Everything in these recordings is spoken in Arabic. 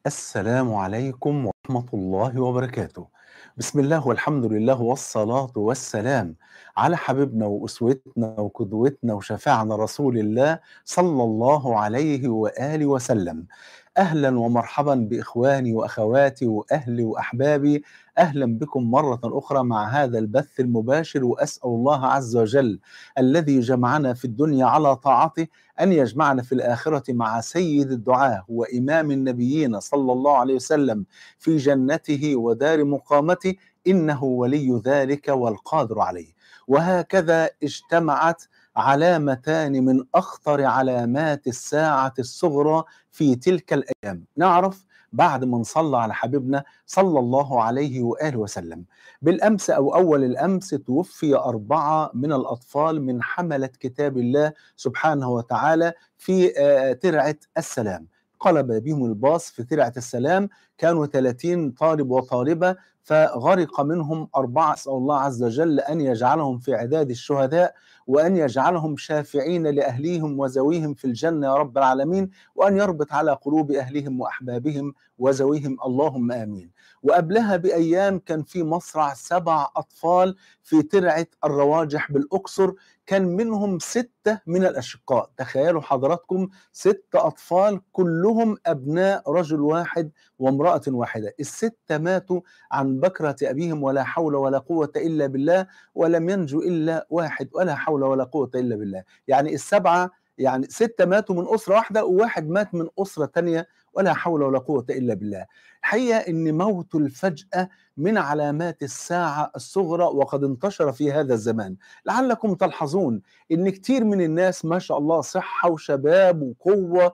السلام عليكم ورحمة الله وبركاته. بسم الله والحمد لله والصلاة والسلام على حبيبنا وأسوتنا وقدوتنا وشفيعنا رسول الله صلى الله عليه وآله وسلم. أهلا ومرحبا بإخواني وأخواتي وأهلي وأحبابي. أهلا بكم مرة أخرى مع هذا البث المباشر، وأسأل الله عز وجل الذي جمعنا في الدنيا على طاعته أن يجمعنا في الآخرة مع سيد الدعاة وإمام النبيين صلى الله عليه وسلم في جنته ودار مقامته، إنه ولي ذلك والقادر عليه. وهكذا اجتمعت علامتان من أخطر علامات الساعة الصغرى في تلك الأيام. نعرف بعد ما نصلى على حبيبنا صلى الله عليه وآله وسلم. بالأمس أو أول الأمس توفي 4 من الأطفال من حملة كتاب الله سبحانه وتعالى في ترعة السلام. قلب بهم الباص في ترعة السلام، كانوا 30 طالب وطالبة، فغرق منهم 4. أسأل الله عز وجل أن يجعلهم في عداد الشهداء، وأن يجعلهم شافعين لأهليهم وزويهم في الجنة يا رب العالمين، وأن يربط على قلوب أهلهم وأحبابهم وزويهم، اللهم آمين. وقبلها بأيام كان في مصرع 7 أطفال في ترعة الرواجح بالأقصر، كان منهم 6 من الأشقاء. تخيلوا حضراتكم 6 أطفال كلهم أبناء رجل واحد وامرأة واحدة. ال6 ماتوا عن بكرة أبيهم، ولا حول ولا قوة إلا بالله، ولم ينجو إلا واحد، ولا حول ولا قوة إلا بالله. يعني ال7، يعني 6 ماتوا من أسرة واحدة، وواحد مات من أسرة تانية، ولا حول ولا قوة إلا بالله. الحقيقة إن موت الفجأة من علامات الساعة الصغرى، وقد انتشر في هذا الزمان. لعلكم تلحظون إن كتير من الناس ما شاء الله صحة وشباب وقوة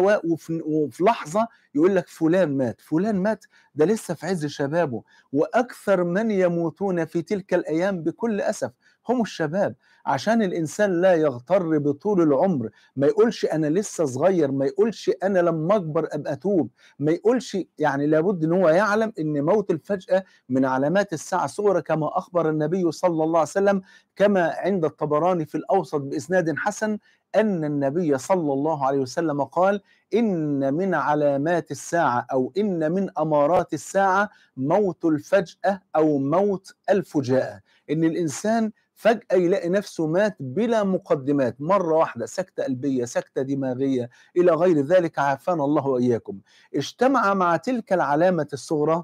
وفي لحظة يقول لك فلان مات، فلان مات، ده لسه في عز شبابه. وأكثر من يموتون في تلك الأيام بكل أسف هم الشباب. عشان الإنسان لا يغتر بطول العمر، ما يقولش أنا لسه صغير، ما يقولش أنا لما أكبر أبقى أتوب، ما يقولش، يعني لابد أن هو يعلم أن موت الفجأة من علامات الساعة الصغرى، كما أخبر النبي صلى الله عليه وسلم كما عند الطبراني في الأوسط بإسناد حسن، أن النبي صلى الله عليه وسلم قال: إن من علامات الساعة، أو إن من أمارات الساعة موت الفجأة أو موت الفجاءة. إن الإنسان فجأة يلاقي نفسه مات بلا مقدمات، مرة واحدة، سكتة قلبية، سكتة دماغية، إلى غير ذلك، عافانا الله وإياكم. اجتمع مع تلك العلامة الصغرى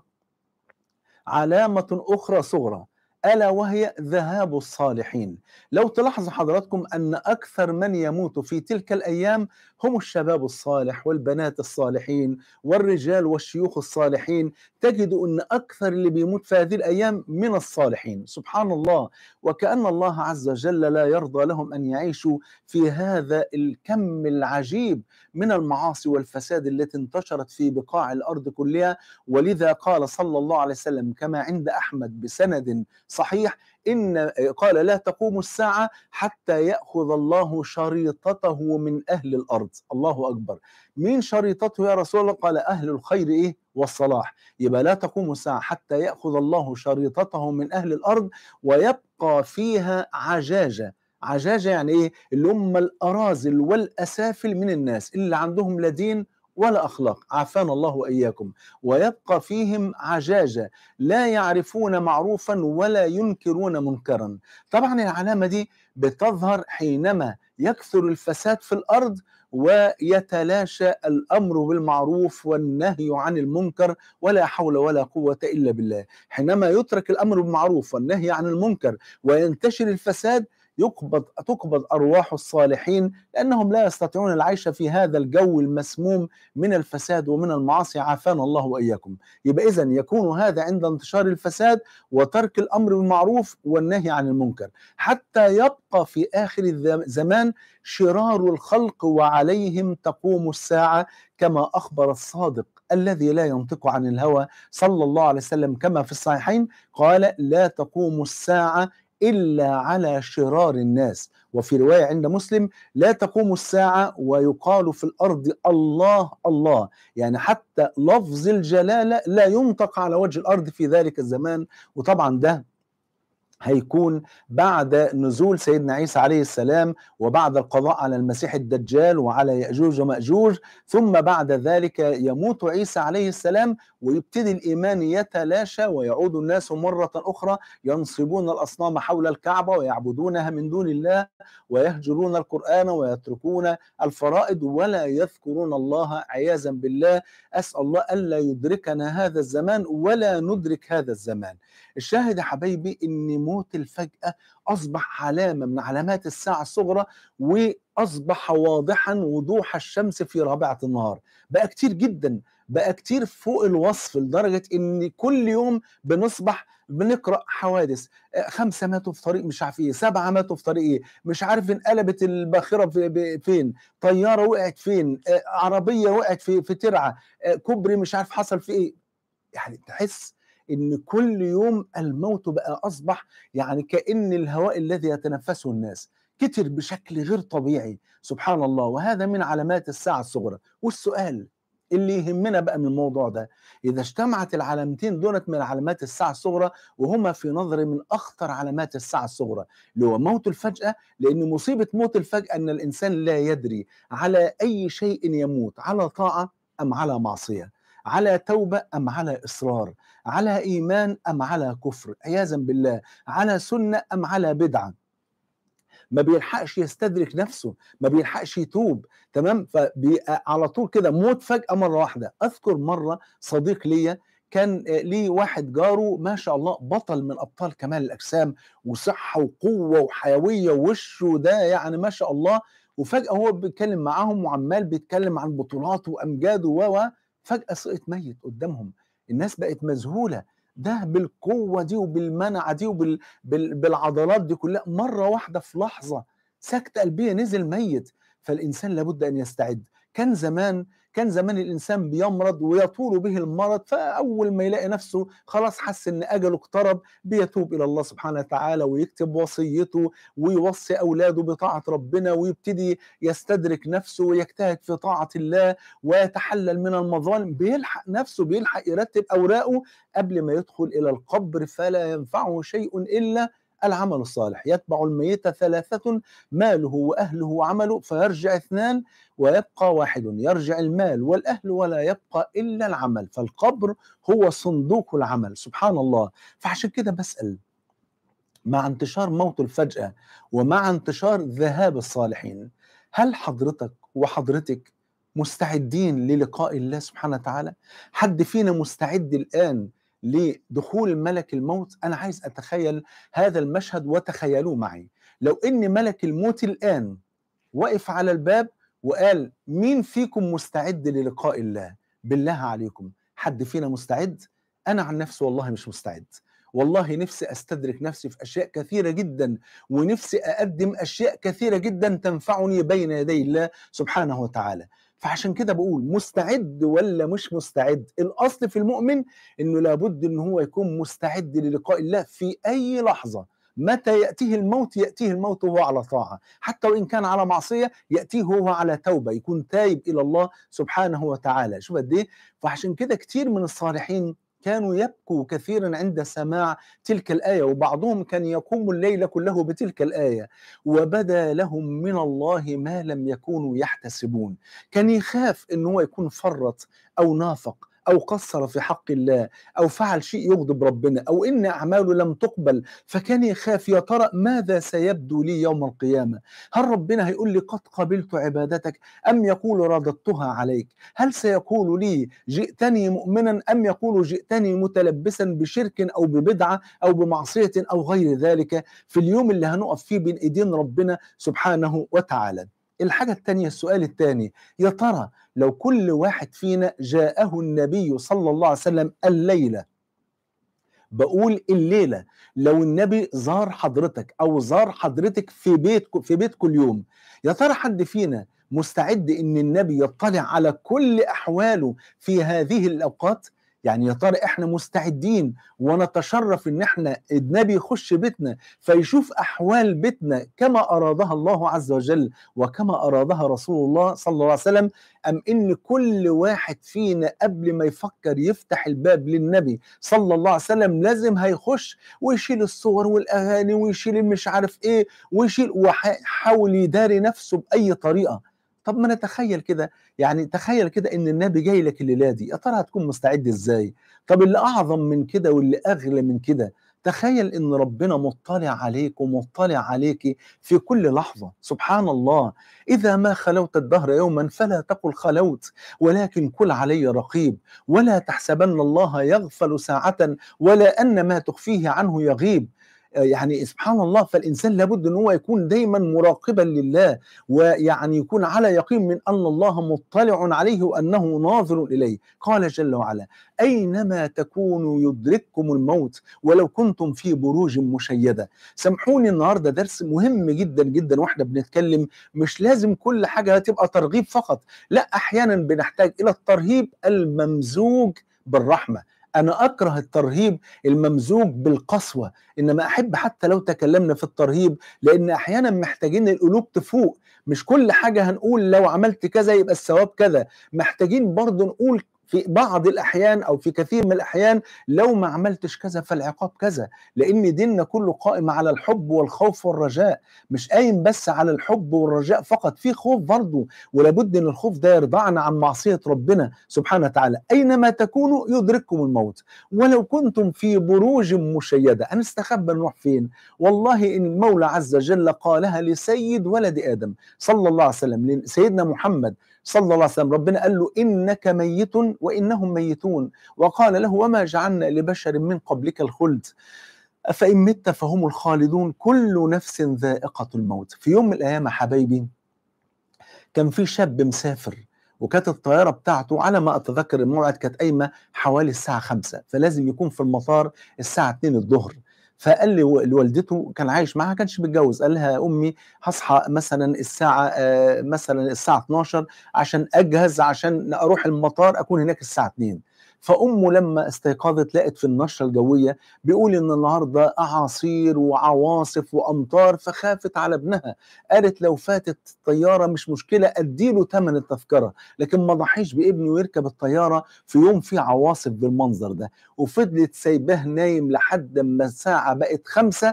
علامة أخرى صغرى، ألا وهي ذهاب الصالحين. لو تلاحظ حضراتكم أن أكثر من يموت في تلك الأيام هم الشباب الصالح والبنات الصالحين والرجال والشيوخ الصالحين. تجد أن أكثر اللي بيموت في هذه الأيام من الصالحين، سبحان الله. وكأن الله عز وجل لا يرضى لهم أن يعيشوا في هذا الكم العجيب من المعاصي والفساد التي انتشرت في بقاع الأرض كلها. ولذا قال صلى الله عليه وسلم كما عند أحمد بسند صحيح، قال: لا تقوم الساعة حتى يأخذ الله شريطته من أهل الأرض. الله أكبر. مين شريطته يا رسول الله؟ قال: أهل الخير إيه والصلاح. يبقى لا تقوم الساعة حتى يأخذ الله شريطته من أهل الأرض، ويبقى فيها عجاجة. عجاجة يعني إيه؟ اللي هم الأراذل والأسافل من الناس اللي عندهم لا دين ولا أخلاق، عافانا الله وإياكم. ويبقى فيهم عجاجة لا يعرفون معروفا ولا ينكرون منكرا. طبعا العلامة دي بتظهر حينما يكثر الفساد في الأرض، ويتلاشى الأمر بالمعروف والنهي عن المنكر، ولا حول ولا قوة إلا بالله. حينما يترك الأمر بالمعروف والنهي عن المنكر وينتشر الفساد، تقبض أرواح الصالحين، لأنهم لا يستطيعون العيش في هذا الجو المسموم من الفساد ومن المعاصي، عافانا الله وإياكم. يبقى إذن يكون هذا عند انتشار الفساد وترك الأمر بالمعروف والنهي عن المنكر، حتى يبقى في آخر الزمان شرار الخلق وعليهم تقوم الساعة، كما أخبر الصادق الذي لا ينطق عن الهوى صلى الله عليه وسلم كما في الصحيحين، قال: لا تقوم الساعة إلا على شرار الناس. وفي رواية عند مسلم: لا تقوم الساعة ويقال في الأرض الله الله. يعني حتى لفظ الجلالة لا ينطق على وجه الأرض في ذلك الزمان. وطبعا ده هيكون بعد نزول سيدنا عيسى عليه السلام، وبعد القضاء على المسيح الدجال وعلى يأجوج ومأجوج، ثم بعد ذلك يموت عيسى عليه السلام، ويبتدي الإيمان يتلاشى، ويعود الناس مرة أخرى ينصبون الأصنام حول الكعبة ويعبدونها من دون الله، ويهجرون القرآن ويتركون الفرائض ولا يذكرون الله عياذا بالله. أسأل الله ألا يدركنا هذا الزمان ولا ندرك هذا الزمان. الشاهد يا حبايبي ان موت الفجأة اصبح علامة من علامات الساعة الصغرى، واصبح واضحا وضوح الشمس في رابعة النهار. بقى كتير جدا، بقى كتير فوق الوصف، لدرجة ان كل يوم بنصبح بنقرأ حوادث. 5 ماتوا في طريق مش عارف ايه، 7 ماتوا في طريق ايه، مش عارف انقلبت الباخرة فين، طيارة وقعت فين، عربية وقعت في ترعة، كوبري مش عارف حصل في ايه. يعني تحس ان كل يوم الموت بقى اصبح يعني كأن الهواء الذي يتنفسه الناس كتر بشكل غير طبيعي، سبحان الله. وهذا من علامات الساعة الصغرى. والسؤال اللي يهمنا بقى من الموضوع ده، إذا اجتمعت العلامتين دولت من علامات الساعة الصغرى، وهما في نظري من أخطر علامات الساعة الصغرى، اللي هو موت الفجأة. لأن مصيبة موت الفجأة أن الإنسان لا يدري على أي شيء يموت، على طاعة أم على معصية، على توبة أم على إصرار، على إيمان أم على كفر عياذا بالله، على سنة أم على بدعة. ما بيلحقش يستدرك نفسه، ما بيلحقش يتوب. تمام، فبيبقى على طول كده موت فجأة مرة واحدة. أذكر مرة صديق ليا كان ليه واحد جاره ما شاء الله بطل من أبطال كمال الأجسام، وصحة وقوة وحيوية، ووشه ده يعني ما شاء الله. وفجأة هو بيتكلم معاهم وعمال بيتكلم عن بطولاته وأمجاده فجأة سقط ميت قدامهم. الناس بقت مذهولة، ده بالقوة دي وبالمنعة دي بالعضلات دي كلها مرة واحدة في لحظة سكتة قلبية نزل ميت. فالإنسان لابد أن يستعد. كان زمان الإنسان بيمرض ويطول به المرض، فأول ما يلاقي نفسه خلاص حس إن أجله اقترب بيتوب إلى الله سبحانه وتعالى، ويكتب وصيته، ويوصي أولاده بطاعة ربنا، ويبتدي يستدرك نفسه ويجتهد في طاعة الله، ويتحلل من المظالم، بيلحق نفسه، بيلحق يرتب أوراقه قبل ما يدخل إلى القبر، فلا ينفعه شيء إلا العمل الصالح. يتبع الميت 3: ماله وأهله وعمله، فيرجع 2 ويبقى 1. يرجع المال والأهل ولا يبقى إلا العمل، فالقبر هو صندوق العمل، سبحان الله. فعشان كده بسأل، مع انتشار موت الفجأة ومع انتشار ذهاب الصالحين، هل حضرتك وحضرتك مستعدين للقاء الله سبحانه وتعالى؟ حد فينا مستعد الآن لدخول ملك الموت؟ أنا عايز أتخيل هذا المشهد وتخيلوه معي. لو إن ملك الموت الآن وقف على الباب وقال: مين فيكم مستعد للقاء الله؟ بالله عليكم، حد فينا مستعد؟ أنا عن نفسي والله مش مستعد. والله نفسي أستدرك نفسي في أشياء كثيرة جدا، ونفسي أقدم أشياء كثيرة جدا تنفعني بين يدي الله سبحانه وتعالى. فعشان كده بقول مستعد ولا مش مستعد؟ الأصل في المؤمن إنه لابد إن هو يكون مستعد للقاء الله في أي لحظة. متى يأتيه الموت؟ يأتيه الموت وهو على طاعة، حتى وإن كان على معصية يأتيه وهو على توبة، يكون تايب إلى الله سبحانه وتعالى. شوف قد إيه. فعشان كده كتير من الصالحين كانوا يبكوا كثيرا عند سماع تلك الآية، وبعضهم كان يقوم الليل كله بتلك الآية: وبدا لهم من الله ما لم يكونوا يحتسبون. كان يخاف إن هو يكون فرط أو نافق أو قصر في حق الله، أو فعل شيء يغضب ربنا، أو إن أعماله لم تقبل، فكان يخاف يا ترى ماذا سيبدو لي يوم القيامة؟ هل ربنا هيقول لي قد قبلت عبادتك، أم يقول رددتها عليك؟ هل سيقول لي جئتني مؤمنا، أم يقول جئتني متلبسا بشرك أو ببدعة أو بمعصية أو غير ذلك، في اليوم اللي هنقف فيه بين إيدين ربنا سبحانه وتعالى؟ الحاجة التانية، السؤال التاني: يا ترى لو كل واحد فينا جاءه النبي صلى الله عليه وسلم الليلة، بقول الليلة، لو النبي زار حضرتك أو زار حضرتك في بيت كل يوم، يا ترى حد فينا مستعد إن النبي يطلع على كل أحواله في هذه الأوقات؟ يعني يا ترى احنا مستعدين ونتشرف ان احنا النبي يخش بيتنا فيشوف احوال بيتنا كما ارادها الله عز وجل وكما ارادها رسول الله صلى الله عليه وسلم، ام ان كل واحد فينا قبل ما يفكر يفتح الباب للنبي صلى الله عليه وسلم لازم هيخش ويشيل الصور والاغاني ويشيل مش عارف ايه ويشيل ويحاول يداري نفسه باي طريقه؟ طب ما نتخيل كده، يعني تخيل كده ان النبي جاي لك الليله دي، يا ترى هتكون مستعد ازاي؟ طب اللي اعظم من كده واللي اغلى من كده، تخيل ان ربنا مطلع عليك ومطلع عليك في كل لحظه. سبحان الله، اذا ما خلوت الدهر يوما فلا تقل خلوت، ولكن كل علي رقيب، ولا تحسبن الله يغفل ساعه ولا ان ما تخفيه عنه يغيب. يعني سبحان الله، فالإنسان لابد أن هو يكون دايما مراقبا لله، ويعني يكون على يقين من أن الله مطلع عليه وأنه ناظر إليه. قال جل وعلا: أينما تكونوا يدرككم الموت ولو كنتم في بروج مشيدة. سامحوني، النهاردة درس مهم جدا جدا واحنا بنتكلم، مش لازم كل حاجة تبقى ترغيب فقط، لا، أحيانا بنحتاج إلى الترهيب الممزوج بالرحمة. أنا أكره الترهيب الممزوج بالقسوة، إنما أحب حتى لو تكلمنا في الترهيب، لأن أحيانا محتاجين القلوب تفوق. مش كل حاجة هنقول لو عملت كذا يبقى الثواب كذا، محتاجين برضو نقول في بعض الأحيان أو في كثير من الأحيان لو ما عملتش كذا فالعقاب كذا، لأن ديننا كله قائم على الحب والخوف والرجاء، مش قايم بس على الحب والرجاء فقط، في خوف برضو، ولابد أن الخوف ده يرضعنا عن معصية ربنا سبحانه وتعالى. أينما تكونوا يدرككم الموت ولو كنتم في بروج مشيدة. هنستخبى نروح فين؟ والله إن المولى عز وجل قالها لسيد ولد آدم صلى الله عليه وسلم، لسيدنا محمد صلى الله عليه وسلم. ربنا قال له: إنك ميت وإنهم ميتون، وقال له: وما جعلنا لبشر من قبلك الخلد أفإن مت فهم الخالدون، كل نفس ذائقة الموت. في يوم من الأيام يا حبايبي كان في شاب مسافر، وكانت الطيارة بتاعته على ما أتذكر الموعد كانت قايمة حوالي الساعة 5، فلازم يكون في المطار الساعة 2 الظهر. فقال لي لوالدته، كان عايش معاها كانش متجوز، قال لها: يا أمي هصحى مثلا الساعة مثلا الساعة 12 عشان أجهز عشان أروح المطار أكون هناك الساعة 2. فأمه لما استيقظت لقت في النشرة الجوية بيقول إن النهاردة أعاصير وعواصف وأمطار، فخافت على ابنها، قالت: لو فاتت الطيارة مش مشكلة، أديله ثمن التذكرة، لكن ما ضحيش بابنه يركب الطيارة في يوم فيه عواصف بالمنظر ده. وفضلت سايباه نايم لحد ما الساعة بقت 5،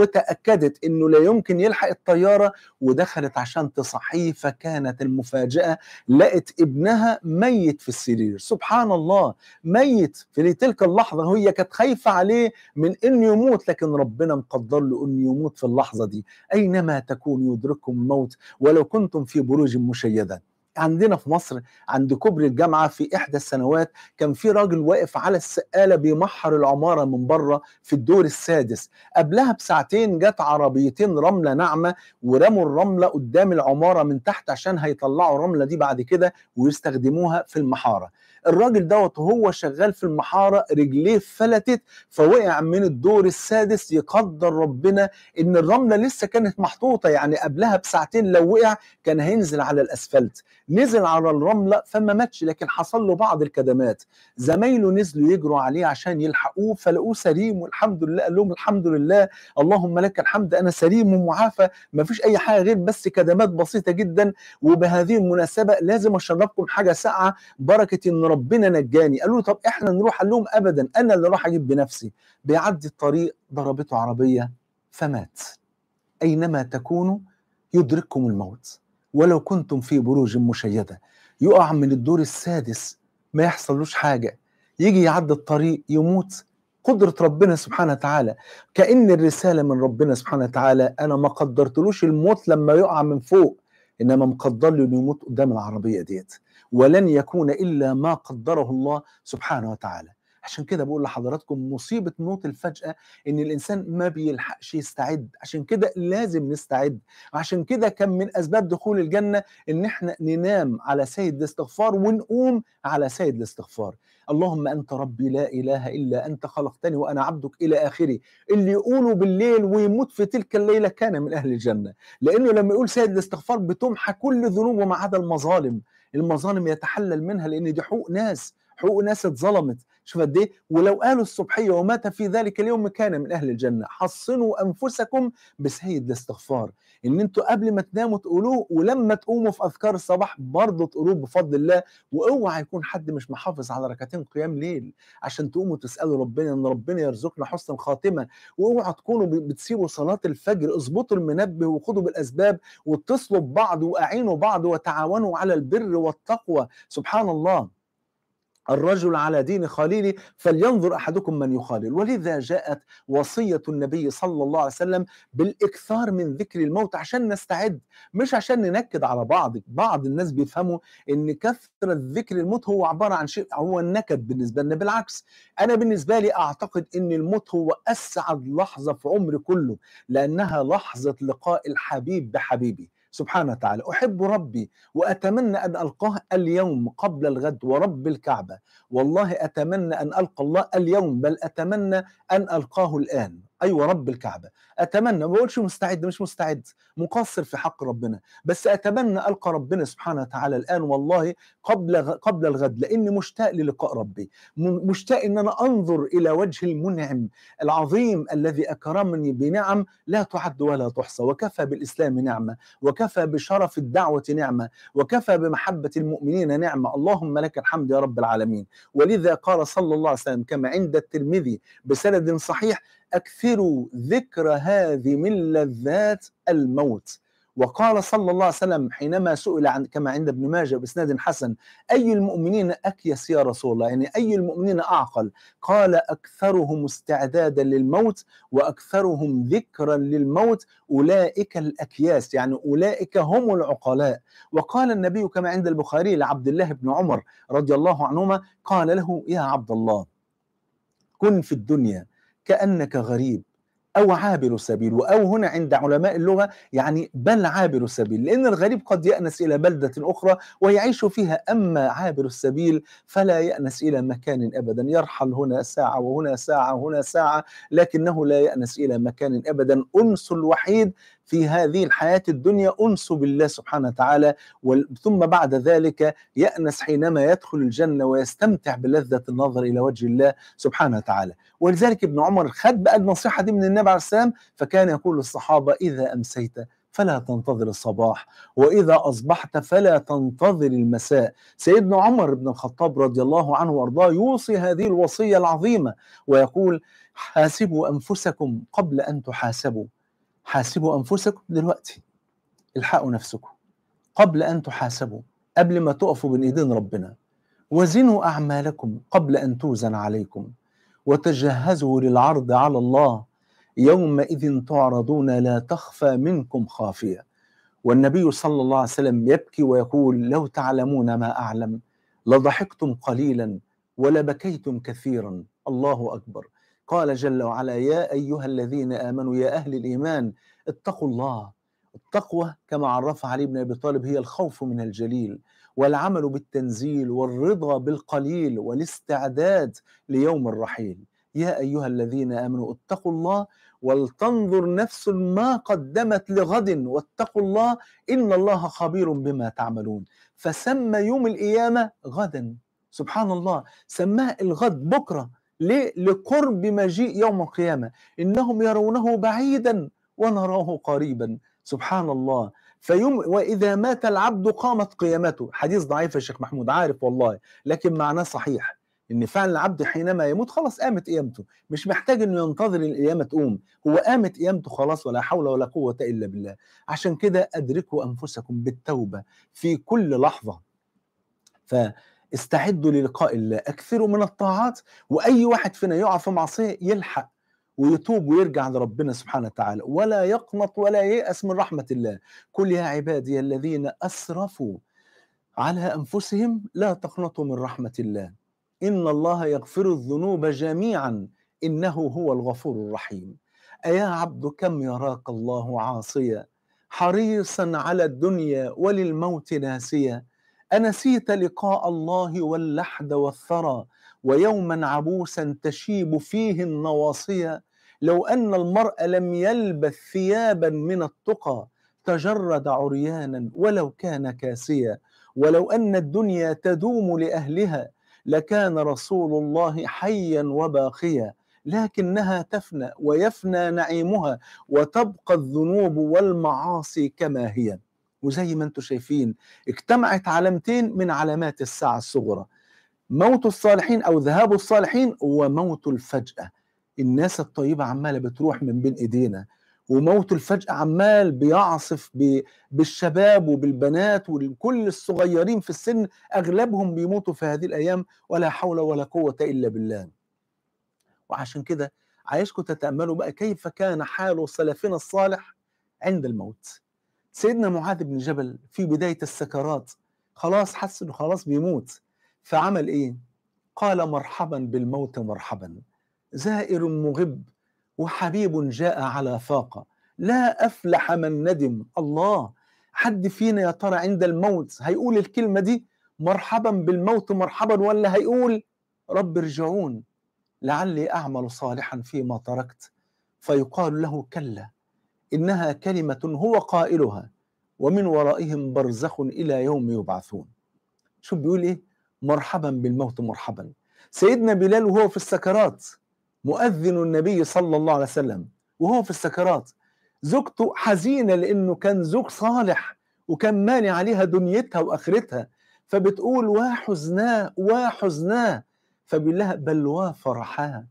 وتأكدت إنه لا يمكن يلحق الطيارة، ودخلت عشان تصحيه، فكانت المفاجأة لقت ابنها ميت في السرير. سبحان الله، ميت في تلك اللحظة. هي كانت خايفة عليه من إنه يموت، لكن ربنا مقدر له إنه يموت في اللحظة دي. أينما تكونوا يدرككم الموت ولو كنتم في بروج مشيدة. عندنا في مصر عند كوبري الجامعة في إحدى السنوات كان في راجل واقف على السقالة بيمحر العمارة من بره في الدور السادس. قبلها بساعتين جت عربيتين رملة ناعمة ورموا الرملة قدام العمارة من تحت عشان هيطلعوا الرملة دي بعد كده ويستخدموها في المحارة. الراجل دوت وهو شغال في المحارة رجليه فلتت فوقع من الدور السادس. يقدر ربنا ان الرملة لسه كانت محطوطة، يعني قبلها بساعتين لو وقع كان هينزل على الاسفلت. نزل على الرملة فما ماتش، لكن حصل له بعض الكدمات. زمايله نزلوا يجروا عليه عشان يلحقوه فلقوه سليم والحمد لله. قال لهم: الحمد لله، اللهم لك الحمد، انا سليم ومعافى، ما فيش اي حاجة غير بس كدمات بسيطة جدا. وبهذه المناسبة لازم اشربكم حاجة ساقعة بركة ان ربنا نجاني. قالوا له: طب احنا نروح؟ قال لهم: ابدا، انا اللي راح اجيب بنفسي. بيعدي الطريق ضربته عربية فمات. اينما تكونوا يدرككم الموت ولو كنتم في بروج مشيدة. يقع من الدور السادس ما يحصلوش حاجة، يجي يعدي الطريق يموت. قدرة ربنا سبحانه وتعالى، كأن الرسالة من ربنا سبحانه وتعالى: أنا ما قدرتلوش الموت لما يقع من فوق، إنما مقدر له إنه يموت قدام العربية ديت، ولن يكون إلا ما قدره الله سبحانه وتعالى. عشان كده بقول لحضراتكم مصيبة موت الفجأة إن الإنسان ما بيلحقش يستعد، عشان كده لازم نستعد. عشان كده كان من أسباب دخول الجنة إن إحنا ننام على سيد الاستغفار ونقوم على سيد الاستغفار. اللهم أنت ربي لا إله إلا أنت خلقتني وأنا عبدك إلى آخره. اللي يقوله بالليل ويموت في تلك الليلة كان من أهل الجنة، لأنه لما يقول سيد الاستغفار بتمحى كل ذنوبه ما عدا المظالم. المظالم يتحلل منها لأن دي حقوق ناس، حقوق ناس اتظلمت، شوف قد ايه. ولو قالوا الصبحيه ومات في ذلك اليوم كان من اهل الجنه. حصنوا انفسكم بسيد الاستغفار، ان انتوا قبل ما تناموا تقولوه، ولما تقوموا في اذكار الصباح برضه تقولوه بفضل الله. واوعى يكون حد مش محافظ على ركعتين قيام ليل عشان تقوموا تسالوا ربنا ان ربنا يرزقنا حسن الخاتمه. واوعى تكونوا بتسيبوا صلاه الفجر. اظبطوا المنبه وخدوا بالاسباب، واتصلوا ببعض واعينوا بعض وتعاونوا على البر والتقوى. سبحان الله، الرجل على دين خليله فلينظر احدكم من يخالل. ولذا جاءت وصيه النبي صلى الله عليه وسلم بالاكثار من ذكر الموت عشان نستعد، مش عشان ننكد على بعض. بعض الناس بيفهموا ان كثره ذكر الموت هو عباره عن شيء، هو النكد بالنسبه لنا. بالعكس، انا بالنسبه لي اعتقد ان الموت هو اسعد لحظه في عمري كله، لانها لحظه لقاء الحبيب بحبيبي سبحانه وتعالى. احب ربي واتمنى ان القاه اليوم قبل الغد، ورب الكعبه والله اتمنى ان القى الله اليوم، بل اتمنى ان القاه الان. ايوه رب الكعبه اتمنى، ما بقولش مستعد، مش مستعد، مقصر في حق ربنا، بس اتمنى القى ربنا سبحانه وتعالى الان والله قبل الغد، لاني مشتاق للقاء ربي، مشتاق ان انا انظر الى وجه المنعم العظيم الذي اكرمني بنعم لا تعد ولا تحصى. وكفى بالاسلام نعمه، وكفى بشرف الدعوه نعمه، وكفى بمحبه المؤمنين نعمه. اللهم لك الحمد يا رب العالمين. ولذا قال صلى الله عليه وسلم كما عند الترمذي بسند صحيح: أكثروا ذكر هذه من لذات الموت. وقال صلى الله عليه وسلم حينما سئل عن كما عند ابن ماجه بإسناد حسن: أي المؤمنين أكيس يا رسول الله؟ يعني أي المؤمنين أعقل؟ قال: أكثرهم استعدادا للموت وأكثرهم ذكرا للموت، أولئك الأكياس، يعني أولئك هم العقلاء. وقال النبي كما عند البخاري لعبد الله بن عمر رضي الله عنهما، قال له: يا عبد الله، كن في الدنيا كأنك غريب أو عابر سبيل. وأو هنا عند علماء اللغة يعني بل عابر السبيل، لأن الغريب قد يأنس إلى بلدة أخرى ويعيش فيها، أما عابر السبيل فلا يأنس إلى مكان أبدا، يرحل هنا ساعة وهنا ساعة وهنا ساعة، لكنه لا يأنس إلى مكان أبدا. أنس الوحيد في هذه الحياة الدنيا أنس بالله سبحانه وتعالى، ثم بعد ذلك يأنس حينما يدخل الجنة ويستمتع بلذة النظر إلى وجه الله سبحانه وتعالى. ولذلك ابن عمر خد بقى النصيحة دي من النبي عليه السلام، فكان يقول للصحابة: إذا أمسيت فلا تنتظر الصباح، وإذا أصبحت فلا تنتظر المساء. سيدنا عمر بن الخطاب رضي الله عنه وأرضاه يوصي هذه الوصية العظيمة ويقول: حاسبوا أنفسكم قبل أن تحاسبوا. حاسبوا أنفسكم دلوقتي، الحقوا نفسكم قبل أن تحاسبوا، قبل ما تقفوا بين إيدين ربنا. وزنوا أعمالكم قبل أن توزن عليكم، وتجهزوا للعرض على الله، يومئذ تعرضون لا تخفى منكم خافية. والنبي صلى الله عليه وسلم يبكي ويقول: لو تعلمون ما أعلم لضحكتم قليلا ولبكيتم كثيرا. الله أكبر. قال جل وعلا: يا أيها الذين آمنوا، يا أهل الإيمان، اتقوا الله. التقوى كما عرفها علي بن أبي طالب هي الخوف من الجليل، والعمل بالتنزيل، والرضا بالقليل، والاستعداد ليوم الرحيل. يا أيها الذين آمنوا اتقوا الله ولتنظر نفس ما قدمت لغد واتقوا الله إن الله خبير بما تعملون. فسمى يوم القيامة غدا، سبحان الله، سماه الغد بكرة. ليه؟ لقرب مجيء يوم القيامة. إنهم يرونه بعيدا ونراه قريبا، سبحان الله. وإذا مات العبد قامت قيامته. حديث ضعيف يا شيخ محمود، عارف والله، لكن معناه صحيح، ان فعلا العبد حينما يموت خلاص قامت قيامته، مش محتاج انه ينتظر القيامه تقوم، هو قامت قيامته خلاص، ولا حول ولا قوه الا بالله. عشان كده ادركوا انفسكم بالتوبه في كل لحظه، فاستعدوا للقاء الله، اكثروا من الطاعات، واي واحد فينا يقع في معصيه يلحق ويتوب ويرجع لربنا سبحانه وتعالى، ولا يقنط ولا ييأس من رحمه الله. قل يا عبادي الذين اسرفوا على انفسهم لا تقنطوا من رحمه الله، إن الله يغفر الذنوب جميعا إنه هو الغفور الرحيم. أيا عبد كم يراك الله عاصيا، حريصا على الدنيا وللموت ناسيا، أنسيت لقاء الله واللحد والثرى، ويوما عبوسا تشيب فيه النواصيا. لو أن المرء لم يلبث ثيابا من التقى تجرد عريانا ولو كان كاسيا، ولو أن الدنيا تدوم لأهلها لكان رسول الله حيا وباقيا، لكنها تفنى ويفنى نعيمها وتبقى الذنوب والمعاصي كما هي. وزي ما انتم شايفين اجتمعت علامتين من علامات الساعة الصغرى: موت الصالحين أو ذهاب الصالحين وموت الفجأة. الناس الطيبة عمالة بتروح من بين إيدينا، وموت الفجأة عمال بيعصف بالشباب وبالبنات وكل الصغيرين في السن، أغلبهم بيموتوا في هذه الأيام، ولا حول ولا قوة إلا بالله. وعشان كده عايزكم تتأملوا بقى كيف كان حال سلفنا الصالح عند الموت. سيدنا معاذ بن جبل في بداية السكرات خلاص حس إنه خلاص بيموت، فعمل إيه؟ قال: مرحبا بالموت مرحبا، زائر مغب وحبيب جاء على فاقة، لا أفلح من ندم. الله، حد فينا يا ترى عند الموت هيقول الكلمة دي مرحبا بالموت مرحبا، ولا هيقول رب ارجعون لعلي أعمل صالحا فيما تركت؟ فيقال له: كلا، إنها كلمة هو قائلها ومن ورائهم برزخ إلى يوم يبعثون. شوف بيقول إيه؟ مرحبا بالموت مرحبا. سيدنا بلال وهو في السكرات، مؤذن النبي صلى الله عليه وسلم، وهو في السكرات زوجته حزينة لأنه كان زوج صالح وكان مانع عليها دنيتها وآخرتها، فبتقول: وحزناه وحزناه، فبيقول لها: بل وفرحاه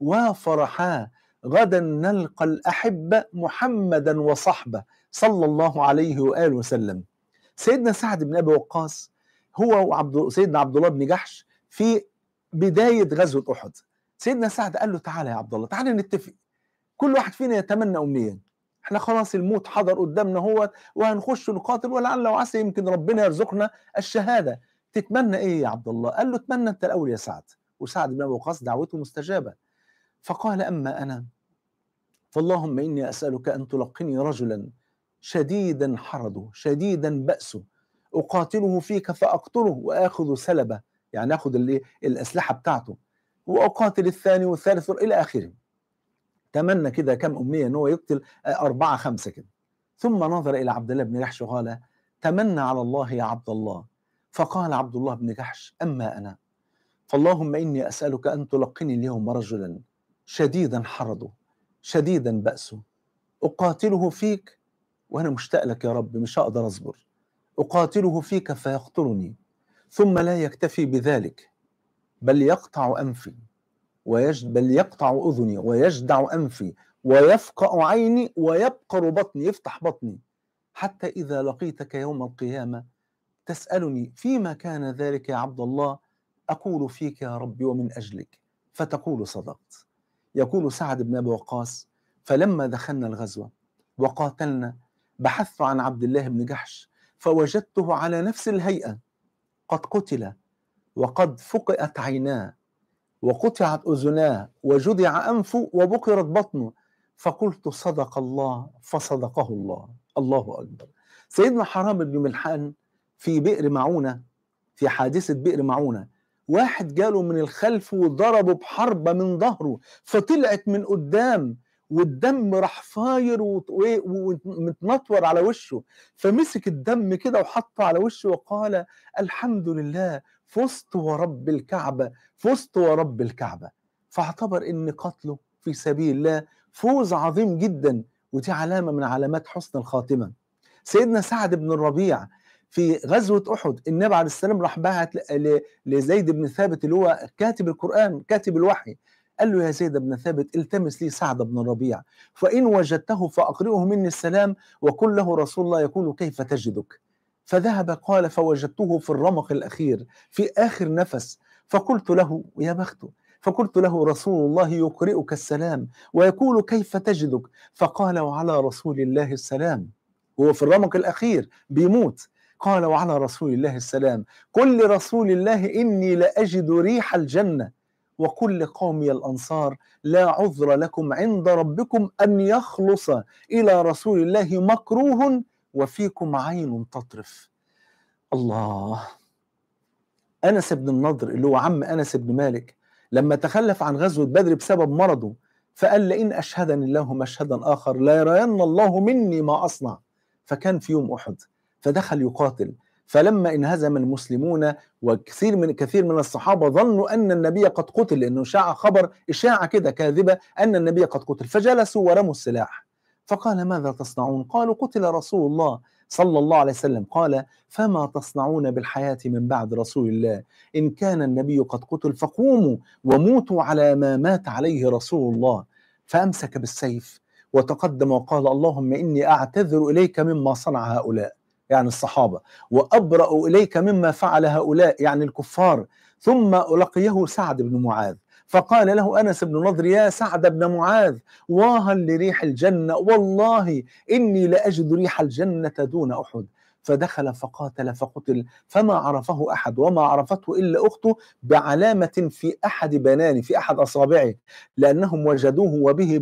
وفرحاه، غدا نلقى الأحبة محمدا وصحبه صلى الله عليه وآله وسلم. سيدنا سعد بن أبي وقاص هو سيدنا عبد الله بن جحش في بداية غزوة أحد. سيدنا سعد قال له: تعالى يا عبد الله، تعالى نتفق، كل واحد فينا يتمنى أمنية، احنا خلاص الموت حضر قدامنا هو وهنخش نقاتل ولعل وعسى يمكن ربنا يرزقنا الشهادة، تتمنى ايه يا عبد الله؟ قال له: اتمنى انت الأول يا سعد. وسعد بن أبي وقاص دعوته مستجابة، فقال: أما أنا فاللهم إني أسألك أن تلقني رجلا شديدا حرده شديدا بأسه، أقاتله فيك فأقتله وآخذ سلبه، يعني آخذ الأسلحة بتاعته، وأقاتل الثاني والثالث إلى آخره. تمنى كده كم أمنية إن هو يقتل 4 5 كده. ثم نظر إلى عبد الله بن جحش وقال: تمنى على الله يا عبد الله. فقال عبد الله بن جحش: أما أنا فاللهم إني أسألك أن تلقني اليوم رجلا شديدا حرده شديدا بأسه، أقاتله فيك وأنا مشتاق لك يا رب، مش هقدر أصبر، أقاتله فيك فيقتلني، ثم لا يكتفي بذلك بل يقطع أنفي بل يقطع أذني ويجدع أنفي ويفقأ عيني ويبقر بطني، يفتح بطني، حتى إذا لقيتك يوم القيامة تسألني فيما كان ذلك يا عبد الله، أقول فيك يا ربي ومن أجلك، فتقول صدقت. يقول سعد بن أبي وقاص: فلما دخلنا الغزوة وقاتلنا بحثت عن عبد الله بن جحش فوجدته على نفس الهيئة، قد قتل وقد فقئت عيناه وقطعت أذناه وجدع أنفه وبقرت بطنه، فقلت صدق الله فصدقه الله. الله أكبر. سيدنا حرام بن ملحان في بئر معونة، في حادثة بئر معونة، واحد جاله من الخلف وضربه بحربة من ظهره فطلعت من قدام والدم راح فاير ومتنطور على وشه، فمسك الدم كده وحطه على وشه وقال: الحمد لله فزت ورب الكعبة، فزت ورب الكعبة. فاعتبر ان قتله في سبيل الله فوز عظيم جدا، ودي علامة من علامات حسن الخاتمة. سيدنا سعد بن الربيع في غزوة أحد النبي عليه السلام راح بعت لزيد بن ثابت اللي هو كاتب القرآن كاتب الوحي، قال له: يا زيد بن ثابت التمس لي سعد بن الربيع، فإن وجدته فأقرئه مني السلام وقل له رسول الله يقول كيف تجدك. فذهب قال: فوجدته في الرمق الأخير في آخر نفس، فقلت له: يا بخته، فقلت له: رسول الله يقرئك السلام ويقول كيف تجدك. فقال: وعلى رسول الله السلام، هو في الرمق الأخير بيموت. قال: وعلى رسول الله السلام، قل لرسول الله إني لأجد ريح الجنة، وقل لقومي الأنصار لا عذر لكم عند ربكم أن يخلص إلى رسول الله مكروه وفيكم عين تطرف. الله. أنس بن النضر اللي هو عم أنس بن مالك لما تخلف عن غزوة بدر بسبب مرضه فقال: لئن أشهدني الله مشهدا آخر لا يرين الله مني ما أصنع. فكان في يوم أحد فدخل يقاتل، فلما انهزم المسلمون كثير من الصحابة ظنوا أن النبي قد قتل، لأنه شاع خبر إشاعة كده كاذبة أن النبي قد قتل، فجلسوا ورموا السلاح. فقال ماذا تصنعون؟ قالوا قتل رسول الله صلى الله عليه وسلم. قال فما تصنعون بالحياة من بعد رسول الله؟ إن كان النبي قد قتل فقوموا وموتوا على ما مات عليه رسول الله. فأمسك بالسيف وتقدم وقال اللهم إني أعتذر إليك مما صنع هؤلاء، يعني الصحابة، وأبرأ إليك مما فعل هؤلاء، يعني الكفار. ثم لقيه سعد بن معاذ فقال له أنس بن نضر يا سعد بن معاذ واها لريح الجنة، والله إني لأجد ريح الجنة دون أحد. فدخل فقاتل فقتل، فما عرفه أحد وما عرفته إلا أخته بعلامة في أحد بنانه، في أحد أصابعه، لأنهم وجدوه وبه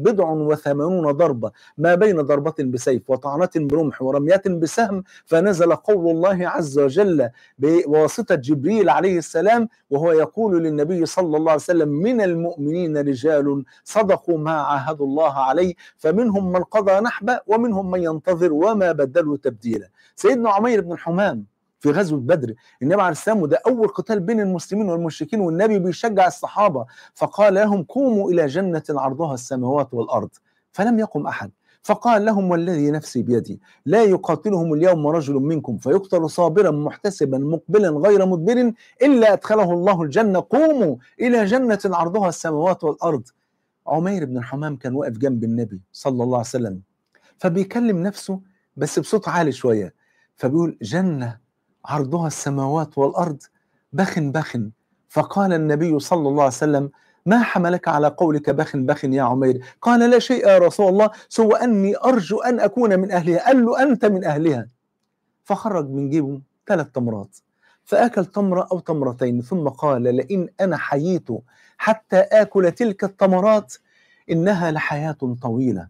87 ضربة، ما بين ضربة بسيف وطعنة برمح ورمية بسهم. فنزل قول الله عز وجل بواسطة جبريل عليه السلام وهو يقول للنبي صلى الله عليه وسلم من المؤمنين رجال صدقوا ما عاهدوا الله عليه فمنهم من قضى نحبه ومنهم من ينتظر وما بدلوا تبديلا. سيدنا عمير بن الحمام في غزوة بدر، النبي عليه السلام، وده أول قتال بين المسلمين والمشركين، والنبي بيشجع الصحابة فقال لهم قوموا إلى جنة عرضها السماوات والأرض، فلم يقم أحد. فقال لهم والذي نفسي بيدي لا يقاتلهم اليوم رجل منكم فيقتل صابرا محتسبا مقبلا غير مدبر إلا أدخله الله الجنة، قوموا إلى جنة عرضها السماوات والأرض. عمير بن الحمام كان واقف جنب النبي صلى الله عليه وسلم، فبيكلم نفسه بس بصوت عالي شوية، فبيقول جنة عرضها السماوات والأرض بخ بخ. فقال النبي صلى الله عليه وسلم ما حملك على قولك بخ بخ يا عمير؟ قال لا شيء يا رسول الله سوى أني أرجو أن أكون من أهلها. قال له أنت من أهلها. فخرج من جيبه 3 تمرات فأكل تمرة أو تمرتين ثم قال لئن أنا حييت حتى آكل تلك التمرات إنها لحياة طويلة.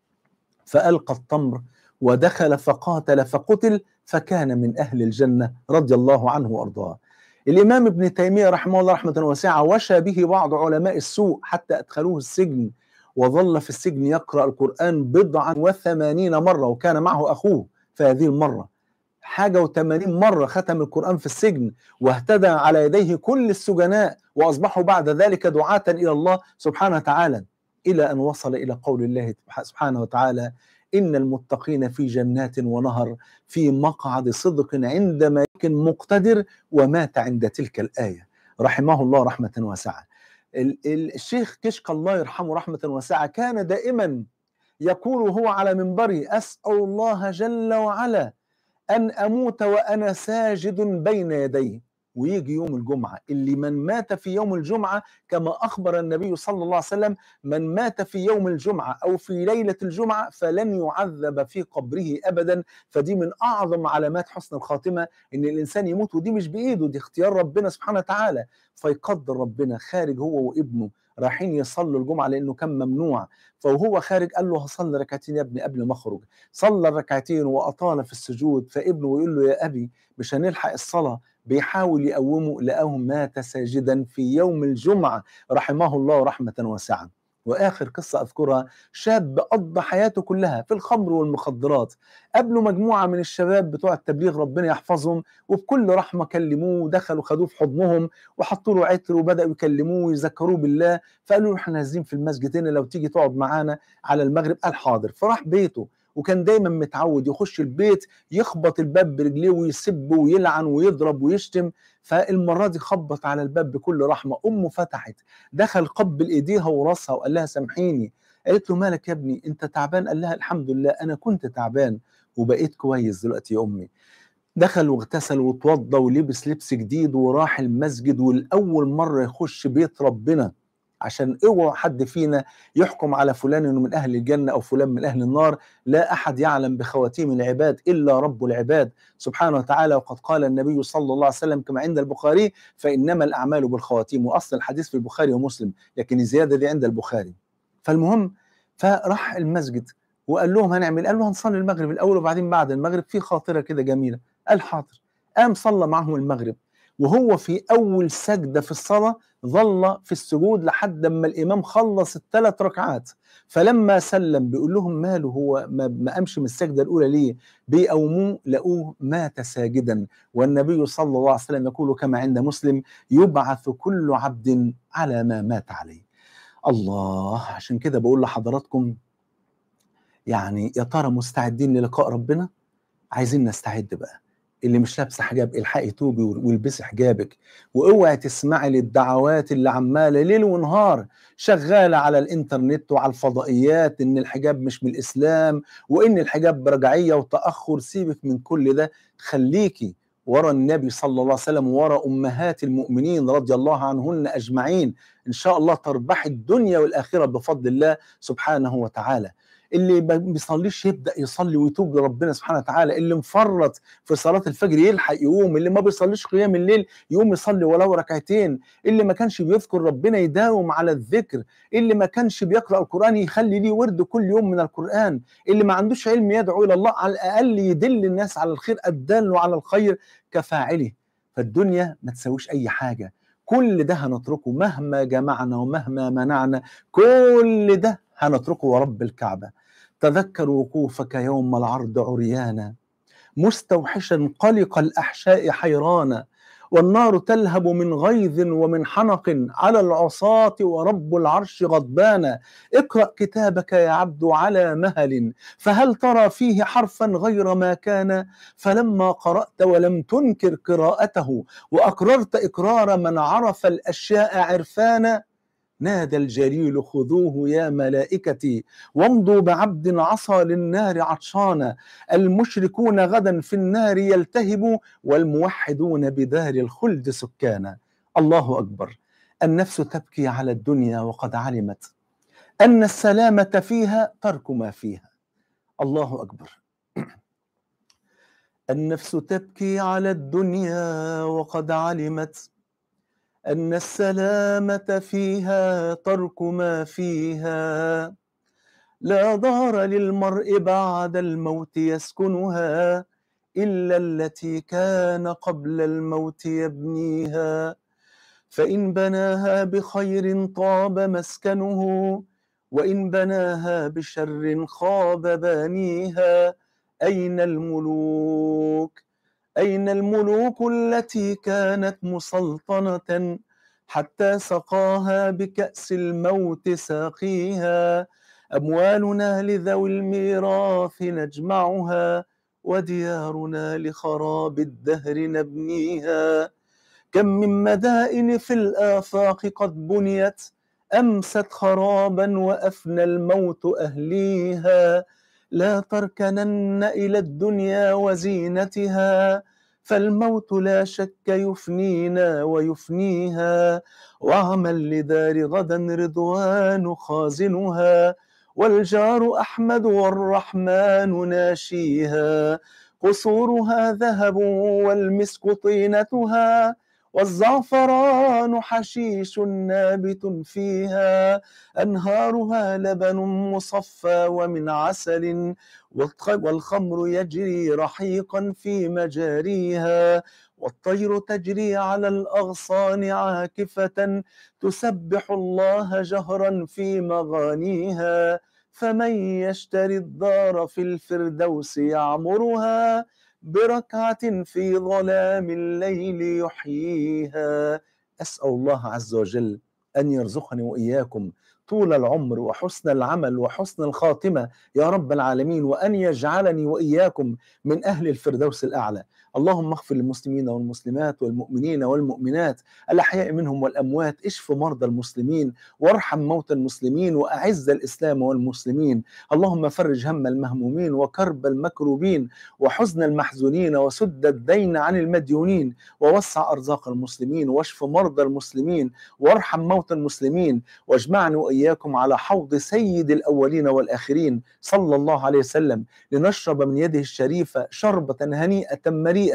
فألقى التمر ودخل فقاتل فقتل فكان من أهل الجنة رضي الله عنه وأرضاه. الإمام ابن تيمية رحمه الله رحمة واسعة وشى به بعض علماء السوء حتى أدخلوه السجن، وظل في السجن يقرأ القرآن 89 مرة، وكان معه أخوه في هذه المرة 81 مرة ختم القرآن في السجن، واهتدى على يديه كل السجناء، وأصبحوا بعد ذلك دعاة إلى الله سبحانه وتعالى، إلى أن وصل إلى قول الله سبحانه وتعالى إن المتقين في جنات ونهر في مقعد صدق عند ملك مقتدر، ومات عند تلك الآية رحمه الله رحمة واسعة. الشيخ كشك الله يرحمه رحمة واسعة كان دائما يقول هو على منبره أسأل الله جل وعلا أن أموت وأنا ساجد بين يديه. ويجي يوم الجمعة اللي من مات في يوم الجمعة كما أخبر النبي صلى الله عليه وسلم من مات في يوم الجمعة أو في ليلة الجمعة فلن يعذب في قبره أبدا. فدي من أعظم علامات حسن الخاتمة، إن الإنسان يموت، ودي مش بإيده، دي اختيار ربنا سبحانه وتعالى. فيقدر ربنا خارج هو وابنه رايحين يصلوا الجمعة لأنه كان ممنوع، فوهو خارج قال له هصلي ركعتين يا ابني قبل ما أخرج. صلى الركعتين وأطال في السجود، فابنه يقول له يا أبي مش هنلحق الصلاة، بيحاول يقومه لقاه مات ساجدا في يوم الجمعة رحمه الله رحمة واسعة. وآخر قصة أذكرها شاب قضى حياته كلها في الخمر والمخدرات، قابله مجموعة من الشباب بتوع التبليغ ربنا يحفظهم، وبكل رحمة كلموه ودخلوا خدوه في حضنهم وحطوا له عطر وبدأوا يكلموه ويذكروه بالله. فقالوا له احنا نازلين في المسجد هنا لو تيجي تقعد معانا على المغرب. قال حاضر. فراح بيته، وكان دايما متعود يخش البيت يخبط الباب برجليه ويسب ويلعن ويضرب ويشتم. فالمرة دي خبط على الباب بكل رحمة، أمه فتحت، دخل قبل إيديها وراسها وقال لها سامحيني. قالت له مالك يا ابني أنت تعبان؟ قال لها الحمد لله أنا كنت تعبان وبقيت كويس دلوقتي يا أمي. دخل واغتسل واتوضى ولبس لبس جديد وراح المسجد، والأول مرة يخش بيت ربنا، عشان اوعى حد فينا يحكم على فلان انه من اهل الجنه او فلان من اهل النار. لا احد يعلم بخواتيم العباد الا رب العباد سبحانه وتعالى. وقد قال النبي صلى الله عليه وسلم كما عند البخاري فانما الاعمال بالخواتيم، واصل الحديث في البخاري ومسلم لكن الزياده دي عند البخاري. فالمهم فراح المسجد وقال لهم هنعمل، قال له هنصلي المغرب الاول وبعدين بعد المغرب في خاطره كده جميله. قال حاضر. قام صلى معهم المغرب وهو في أول سجدة في الصلاة ظل في السجود لحد ما الإمام خلص الثلاث ركعات. فلما سلم بيقول لهم ماله، هو ما قامش من السجدة الأولى ليه؟ بيقوموه لقوه مات ساجدا. والنبي صلى الله عليه وسلم يقول كما عند مسلم: يبعث كل عبد على ما مات عليه. الله، عشان كده بقول لحضراتكم يعني يا ترى مستعدين للقاء ربنا؟ عايزين نستعد بقى. اللي مش لابسه حجاب الحقي توبي والبسي حجابك، واوعي تسمعي للدعوات اللي عماله ليل ونهار شغاله على الانترنت وعلى الفضائيات ان الحجاب مش من الاسلام وان الحجاب برجعيه وتاخر. سيبك من كل ده، خليكي ورا النبي صلى الله عليه وسلم ورا امهات المؤمنين رضي الله عنهن اجمعين. ان شاء الله تربحي الدنيا والاخره بفضل الله سبحانه وتعالى. اللي ما بيصليش يبدأ يصلي ويتوب لربنا سبحانه وتعالى. اللي مفرط في صلاة الفجر يلحق يقوم. اللي ما بيصليش قيام الليل يقوم يصلي ولو ركعتين. اللي ما كانش بيذكر ربنا يداوم على الذكر. اللي ما كانش بيقرأ القرآن يخلي ليه ورد كل يوم من القرآن. اللي ما عندوش علم يدعو إلى الله، على الأقل يدل الناس على الخير. الدال على الخير كفاعله. فالدنيا ما تسويش أي حاجة. كل ده هنتركه مهما جمعنا ومهما منعنا. كل ده هنتركه ورب الكعبة. تذكر وقوفك يوم العرض عريانا، مستوحشا قلق الأحشاء حيرانا، والنار تلهب من غيظ ومن حنق على العصاة ورب العرش غضبانا. اقرأ كتابك يا عبد على مهل، فهل ترى فيه حرفا غير ما كان؟ فلما قرأت ولم تنكر قراءته وأقررت إقرار من عرف الأشياء عرفانا، نادى الجليل: خذوه يا ملائكتي وامضوا بعبد عصى للنار عطشانا. المشركون غدا في النار يلتهبوا، والموحدون بدار الخلد سكانا. الله أكبر. النفس تبكي على الدنيا وقد علمت أن السلامة فيها ترك ما فيها. الله أكبر. النفس تبكي على الدنيا وقد علمت أن السلامة فيها ترك ما فيها. لا دار للمرء بعد الموت يسكنها إلا التي كان قبل الموت يبنيها. فإن بناها بخير طاب مسكنه، وإن بناها بشر خاب بانيها. أين الملوك؟ أين الملوك التي كانت مسلطنة حتى سقاها بكأس الموت ساقيها؟ أموالنا لذوي الميراث نجمعها، وديارنا لخراب الدهر نبنيها. كم من مدائن في الآفاق قد بنيت، أمست خرابا وأفنى الموت أهليها. لا تركنن إلى الدنيا وزينتها، فالموت لا شك يفنينا ويفنيها. واعمل لدار غدا رضوان خازنها، والجار أحمد والرحمن ناشيها. قصورها ذهب والمسك طينتها، والزعفران حشيش نابت فيها. أنهارها لبن مصفى ومن عسل، والخمر يجري رحيقا في مجاريها. والطير تجري على الأغصان عاكفة، تسبح الله جهرا في مغانيها. فمن يشتري الدار في الفردوس يعمرها، بركعة في ظلام الليل يحييها. أسأل الله عز وجل أن يرزقني وإياكم طول العمر وحسن العمل وحسن الخاتمة يا رب العالمين، وأن يجعلني وإياكم من أهل الفردوس الأعلى. اللهم اغفر للمسلمين والمسلمات والمؤمنين والمؤمنات الأحياء منهم والأموات. اشف مرضى المسلمين وارحم موتى المسلمين وأعز الإسلام والمسلمين. اللهم فرج هم المهمومين وكرب المكروبين وحزن المحزونين وسد الدين عن المديونين، ووسع أرزاق المسلمين واشف مرضى المسلمين وارحم موتى المسلمين، واجمعني وإياكم على حوض سيد الأولين والآخرين صلى الله عليه وسلم، لنشرب من يده الشريفة شربة هنيئة مريئة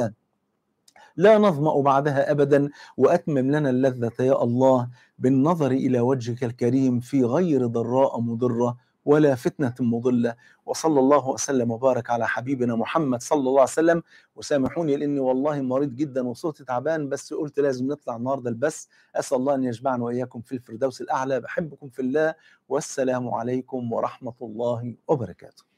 لا نظمأ بعدها أبدا. وأتمم لنا اللذة يا الله بالنظر إلى وجهك الكريم في غير ضراء مضرة ولا فتنة مضلة. وصلى الله وسلم وبارك على حبيبنا محمد صلى الله عليه وسلم. وسامحوني لأني والله مريض جدا وصوتي تعبان، بس قلت لازم نطلع النهارده البث. أسأل الله أن يجمعنا وإياكم في الفردوس الأعلى. بحبكم في الله، والسلام عليكم ورحمة الله وبركاته.